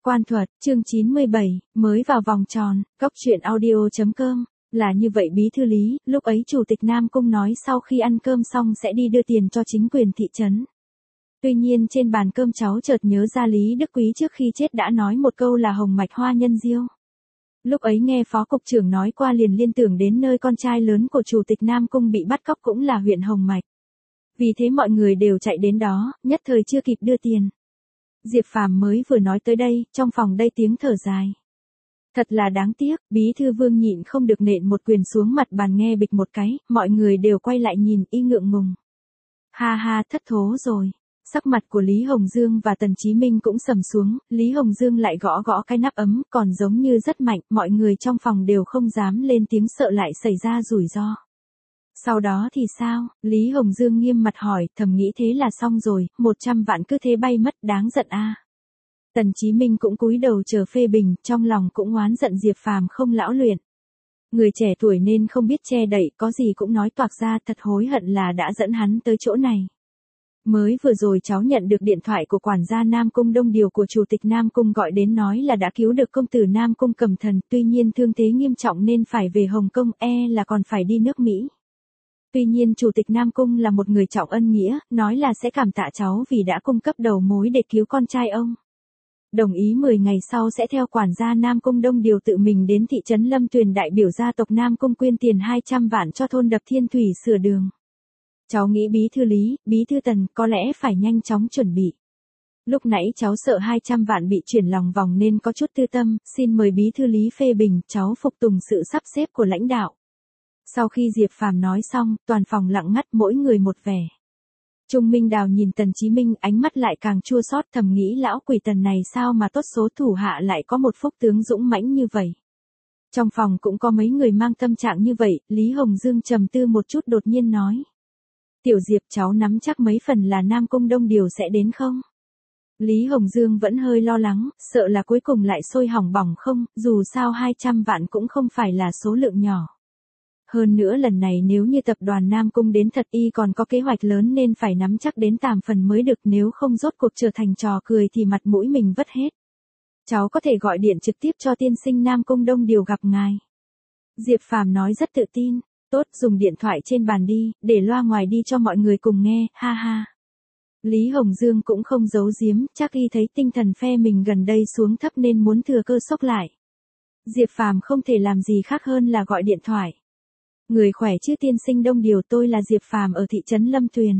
Quan thuật, chương 97, mới vào vòng tròn, góc truyện audio.com, là như vậy bí thư Lý, lúc ấy chủ tịch Nam Cung nói sau khi ăn cơm xong sẽ đi đưa tiền cho chính quyền thị trấn. Tuy nhiên trên bàn cơm cháu chợt nhớ ra Lý Đức Quý trước khi chết đã nói một câu là hồng mạch hoa nhân diêu. Lúc ấy nghe phó cục trưởng nói qua liền liên tưởng đến nơi con trai lớn của chủ tịch Nam Cung bị bắt cóc cũng là huyện Hồng Mạch. Vì thế mọi người đều chạy đến đó, nhất thời chưa kịp đưa tiền. Diệp Phàm mới vừa nói tới đây, trong phòng đây tiếng thở dài. Thật là đáng tiếc, bí thư Vương nhịn không được nện một quyền xuống mặt bàn nghe bịch một cái, mọi người đều quay lại nhìn y ngượng ngùng. Ha ha, thất thố rồi. Sắc mặt của Lý Hồng Dương và Tần Chí Minh cũng sầm xuống, Lý Hồng Dương lại gõ gõ cái nắp ấm, còn giống như rất mạnh, mọi người trong phòng đều không dám lên tiếng sợ lại xảy ra rủi ro. Sau đó thì sao? Lý Hồng Dương nghiêm mặt hỏi, thầm nghĩ thế là xong rồi, 100 vạn cứ thế bay mất, đáng giận a. Tần Chí Minh cũng cúi đầu chờ phê bình, trong lòng cũng oán giận Diệp Phàm không lão luyện. Người trẻ tuổi nên không biết che đậy, có gì cũng nói toạc ra, thật hối hận là đã dẫn hắn tới chỗ này. Mới vừa rồi cháu nhận được điện thoại của quản gia Nam Cung Đông Điều của chủ tịch Nam Cung gọi đến nói là đã cứu được công tử Nam Cung Cẩm Thần, tuy nhiên thương thế nghiêm trọng nên phải về Hồng Kông, là còn phải đi nước Mỹ. Tuy nhiên chủ tịch Nam Cung là một người trọng ân nghĩa, nói là sẽ cảm tạ cháu vì đã cung cấp đầu mối để cứu con trai ông. Đồng ý 10 ngày sau sẽ theo quản gia Nam Cung Đông Điều tự mình đến thị trấn Lâm Tuyền đại biểu gia tộc Nam Cung quyên tiền 200 vạn cho thôn Đập Thiên Thủy sửa đường. Cháu nghĩ bí thư Lý, bí thư Tần có lẽ phải nhanh chóng chuẩn bị. Lúc nãy cháu sợ 200 vạn bị chuyển lòng vòng nên có chút tư tâm, xin mời bí thư Lý phê bình, cháu phục tùng sự sắp xếp của lãnh đạo. Sau khi Diệp Phàm nói xong, toàn phòng lặng ngắt mỗi người một vẻ. Trung Minh Đào nhìn Tần Chí Minh ánh mắt lại càng chua xót thầm nghĩ lão quỷ Tần này sao mà tốt số thủ hạ lại có một phúc tướng dũng mãnh như vậy. Trong phòng cũng có mấy người mang tâm trạng như vậy, Lý Hồng Dương trầm tư một chút đột nhiên nói. Tiểu Diệp cháu nắm chắc mấy phần là Nam Cung Đông Điều sẽ đến không? Lý Hồng Dương vẫn hơi lo lắng, sợ là cuối cùng lại sôi hỏng bỏng không, dù sao 200 vạn cũng không phải là số lượng nhỏ. Hơn nữa lần này nếu như tập đoàn Nam Cung đến thật y còn có kế hoạch lớn nên phải nắm chắc đến tàm phần mới được, nếu không rốt cuộc trở thành trò cười thì mặt mũi mình vất hết. Cháu có thể gọi điện trực tiếp cho tiên sinh Nam Cung Đông Điều gặp ngài. Diệp Phàm nói rất tự tin, tốt dùng điện thoại trên bàn đi, để loa ngoài đi cho mọi người cùng nghe, ha ha. Lý Hồng Dương cũng không giấu giếm, chắc y thấy tinh thần phe mình gần đây xuống thấp nên muốn thừa cơ sốc lại. Diệp Phàm không thể làm gì khác hơn là gọi điện thoại. Người khỏe chứ tiên sinh Đông Điều, tôi là Diệp Phàm ở thị trấn Lâm Tuyền.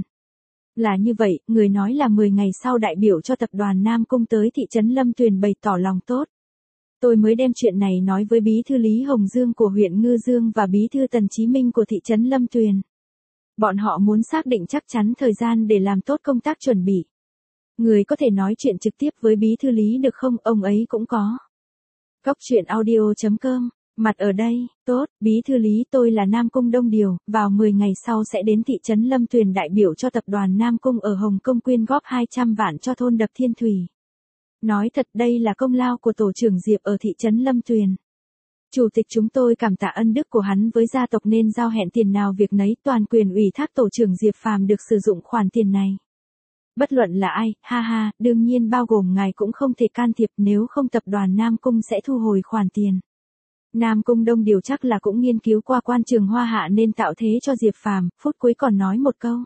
Là như vậy, người nói là 10 ngày sau đại biểu cho tập đoàn Nam Cung tới thị trấn Lâm Tuyền bày tỏ lòng tốt. Tôi mới đem chuyện này nói với bí thư Lý Hồng Dương của huyện Ngư Dương và bí thư Tần Chí Minh của thị trấn Lâm Tuyền. Bọn họ muốn xác định chắc chắn thời gian để làm tốt công tác chuẩn bị. Người có thể nói chuyện trực tiếp với bí thư Lý được không, ông ấy cũng có. Góc truyện audio.com, mặt ở đây, tốt, bí thư Lý tôi là Nam Cung Đông Điều, vào 10 ngày sau sẽ đến thị trấn Lâm Tuyền đại biểu cho tập đoàn Nam Cung ở Hồng Kông quyên góp 200 vạn cho thôn Đập Thiên Thủy. Nói thật đây là công lao của tổ trưởng Diệp ở thị trấn Lâm Tuyền. Chủ tịch chúng tôi cảm tạ ân đức của hắn với gia tộc nên giao hẹn tiền nào việc nấy, toàn quyền ủy thác tổ trưởng Diệp Phàm được sử dụng khoản tiền này. Bất luận là ai, ha ha, đương nhiên bao gồm ngài cũng không thể can thiệp, nếu không tập đoàn Nam Cung sẽ thu hồi khoản tiền. Nam Cung Đông Điều chắc là cũng nghiên cứu qua quan trường Hoa Hạ nên tạo thế cho Diệp Phàm, phút cuối còn nói một câu.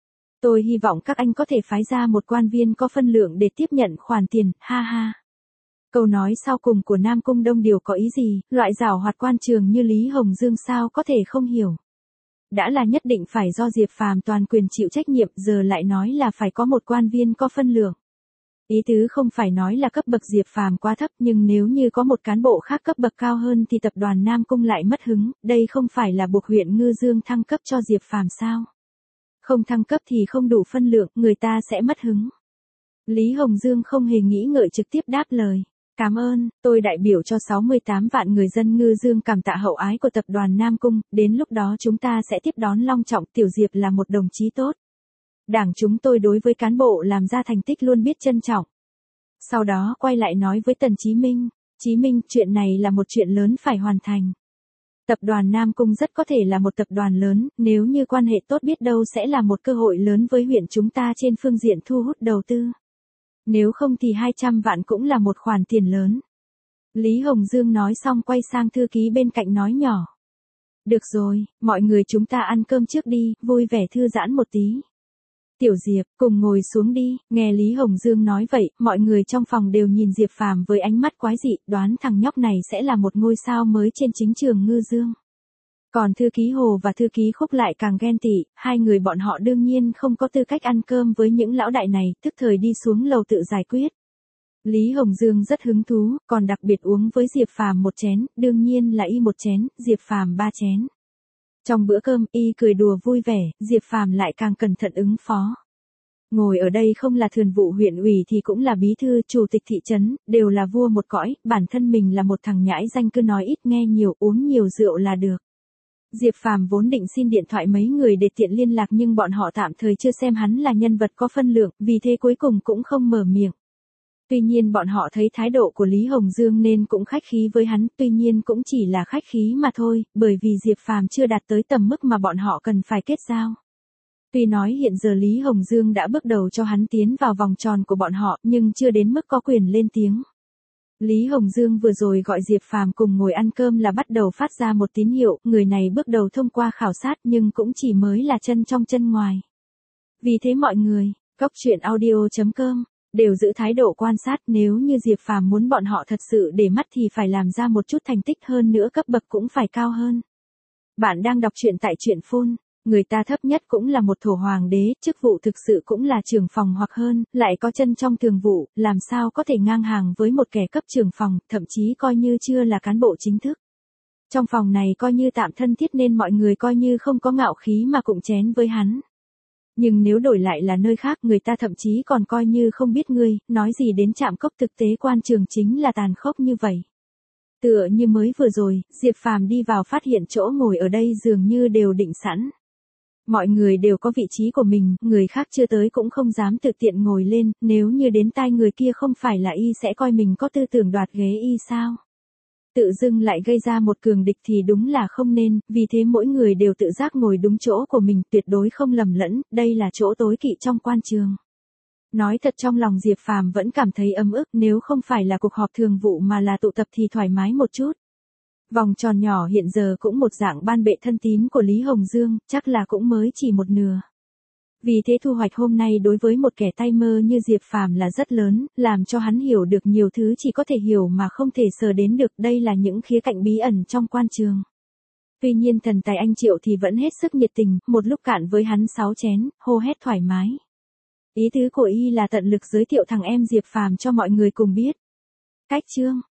Tôi hy vọng các anh có thể phái ra một quan viên có phân lượng để tiếp nhận khoản tiền, ha ha. Câu nói sau cùng của Nam Cung Đông Điều có ý gì, loại giảo hoạt quan trường như Lý Hồng Dương sao có thể không hiểu. Đã là nhất định phải do Diệp Phàm toàn quyền chịu trách nhiệm, giờ lại nói là phải có một quan viên có phân lượng. Ý tứ không phải nói là cấp bậc Diệp Phàm quá thấp, nhưng nếu như có một cán bộ khác cấp bậc cao hơn thì tập đoàn Nam Cung lại mất hứng, đây không phải là buộc huyện Ngư Dương thăng cấp cho Diệp Phàm sao? Không thăng cấp thì không đủ phân lượng, người ta sẽ mất hứng. Lý Hồng Dương không hề nghĩ ngợi trực tiếp đáp lời. Cảm ơn, tôi đại biểu cho 68 vạn người dân Ngư Dương cảm tạ hậu ái của tập đoàn Nam Cung, đến lúc đó chúng ta sẽ tiếp đón long trọng, Tiểu Diệp là một đồng chí tốt. Đảng chúng tôi đối với cán bộ làm ra thành tích luôn biết trân trọng. Sau đó quay lại nói với Tần Chí Minh, Chí Minh, chuyện này là một chuyện lớn phải hoàn thành. Tập đoàn Nam Cung rất có thể là một tập đoàn lớn, nếu như quan hệ tốt biết đâu sẽ là một cơ hội lớn với huyện chúng ta trên phương diện thu hút đầu tư. Nếu không thì 200 vạn cũng là một khoản tiền lớn. Lý Hồng Dương nói xong quay sang thư ký bên cạnh nói nhỏ. Được rồi, mọi người chúng ta ăn cơm trước đi, vui vẻ thư giãn một tí. Tiểu Diệp, cùng ngồi xuống đi, nghe Lý Hồng Dương nói vậy, mọi người trong phòng đều nhìn Diệp Phàm với ánh mắt quái dị, đoán thằng nhóc này sẽ là một ngôi sao mới trên chính trường ngư dương. Còn thư ký Hồ và thư ký Khúc lại càng ghen tị, hai người bọn họ đương nhiên không có tư cách ăn cơm với những lão đại này, tức thời đi xuống lầu tự giải quyết. Lý Hồng Dương rất hứng thú, còn đặc biệt uống với Diệp Phàm một chén, đương nhiên là y một chén, Diệp Phàm 3 chén. Trong bữa cơm, y cười đùa vui vẻ, Diệp Phàm lại càng cẩn thận ứng phó. Ngồi ở đây không là thường vụ huyện ủy thì cũng là bí thư, chủ tịch thị trấn, đều là vua một cõi, bản thân mình là một thằng nhãi danh cứ nói ít nghe nhiều, uống nhiều rượu là được. Diệp Phàm vốn định xin điện thoại mấy người để tiện liên lạc nhưng bọn họ tạm thời chưa xem hắn là nhân vật có phân lượng, vì thế cuối cùng cũng không mở miệng. Tuy nhiên bọn họ thấy thái độ của Lý Hồng Dương nên cũng khách khí với hắn, tuy nhiên cũng chỉ là khách khí mà thôi, bởi vì Diệp Phàm chưa đạt tới tầm mức mà bọn họ cần phải kết giao. Tuy nói hiện giờ Lý Hồng Dương đã bước đầu cho hắn tiến vào vòng tròn của bọn họ, nhưng chưa đến mức có quyền lên tiếng. Lý Hồng Dương vừa rồi gọi Diệp Phàm cùng ngồi ăn cơm là bắt đầu phát ra một tín hiệu, người này bước đầu thông qua khảo sát nhưng cũng chỉ mới là chân trong chân ngoài. Vì thế mọi người, coctruyện.audio.com đều giữ thái độ quan sát, nếu như Diệp Phàm muốn bọn họ thật sự để mắt thì phải làm ra một chút thành tích hơn nữa, cấp bậc cũng phải cao hơn. Bạn đang đọc truyện tại Truyện Phun, người ta thấp nhất cũng là một thổ hoàng đế, chức vụ thực sự cũng là trưởng phòng hoặc hơn, lại có chân trong thường vụ, làm sao có thể ngang hàng với một kẻ cấp trưởng phòng, thậm chí coi như chưa là cán bộ chính thức. Trong phòng này coi như tạm thân thiết nên mọi người coi như không có ngạo khí mà cụng chén với hắn. Nhưng nếu đổi lại là nơi khác người ta thậm chí còn coi như không biết ngươi, nói gì đến Trạm Cốc, thực tế quan trường chính là tàn khốc như vậy. Tựa như mới vừa rồi, Diệp Phàm đi vào phát hiện chỗ ngồi ở đây dường như đều định sẵn. Mọi người đều có vị trí của mình, người khác chưa tới cũng không dám tự tiện ngồi lên, nếu như đến tai người kia không phải là y sẽ coi mình có tư tưởng đoạt ghế y sao. Tự dưng lại gây ra một cường địch thì đúng là không nên, vì thế mỗi người đều tự giác ngồi đúng chỗ của mình, tuyệt đối không lầm lẫn, đây là chỗ tối kỵ trong quan trường. Nói thật trong lòng Diệp Phàm vẫn cảm thấy ấm ức, nếu không phải là cuộc họp thường vụ mà là tụ tập thì thoải mái một chút. Vòng tròn nhỏ hiện giờ cũng một dạng ban bệ thân tín của Lý Hồng Dương, chắc là cũng mới chỉ một nửa. Vì thế thu hoạch hôm nay đối với một kẻ tay mơ như Diệp Phàm là rất lớn, làm cho hắn hiểu được nhiều thứ chỉ có thể hiểu mà không thể sờ đến được, đây là những khía cạnh bí ẩn trong quan trường. Tuy nhiên thần tài anh Triệu thì vẫn hết sức nhiệt tình, một lúc cạn với hắn 6 chén, hô hét thoải mái. Ý tứ của y là tận lực giới thiệu thằng em Diệp Phàm cho mọi người cùng biết. Cách chương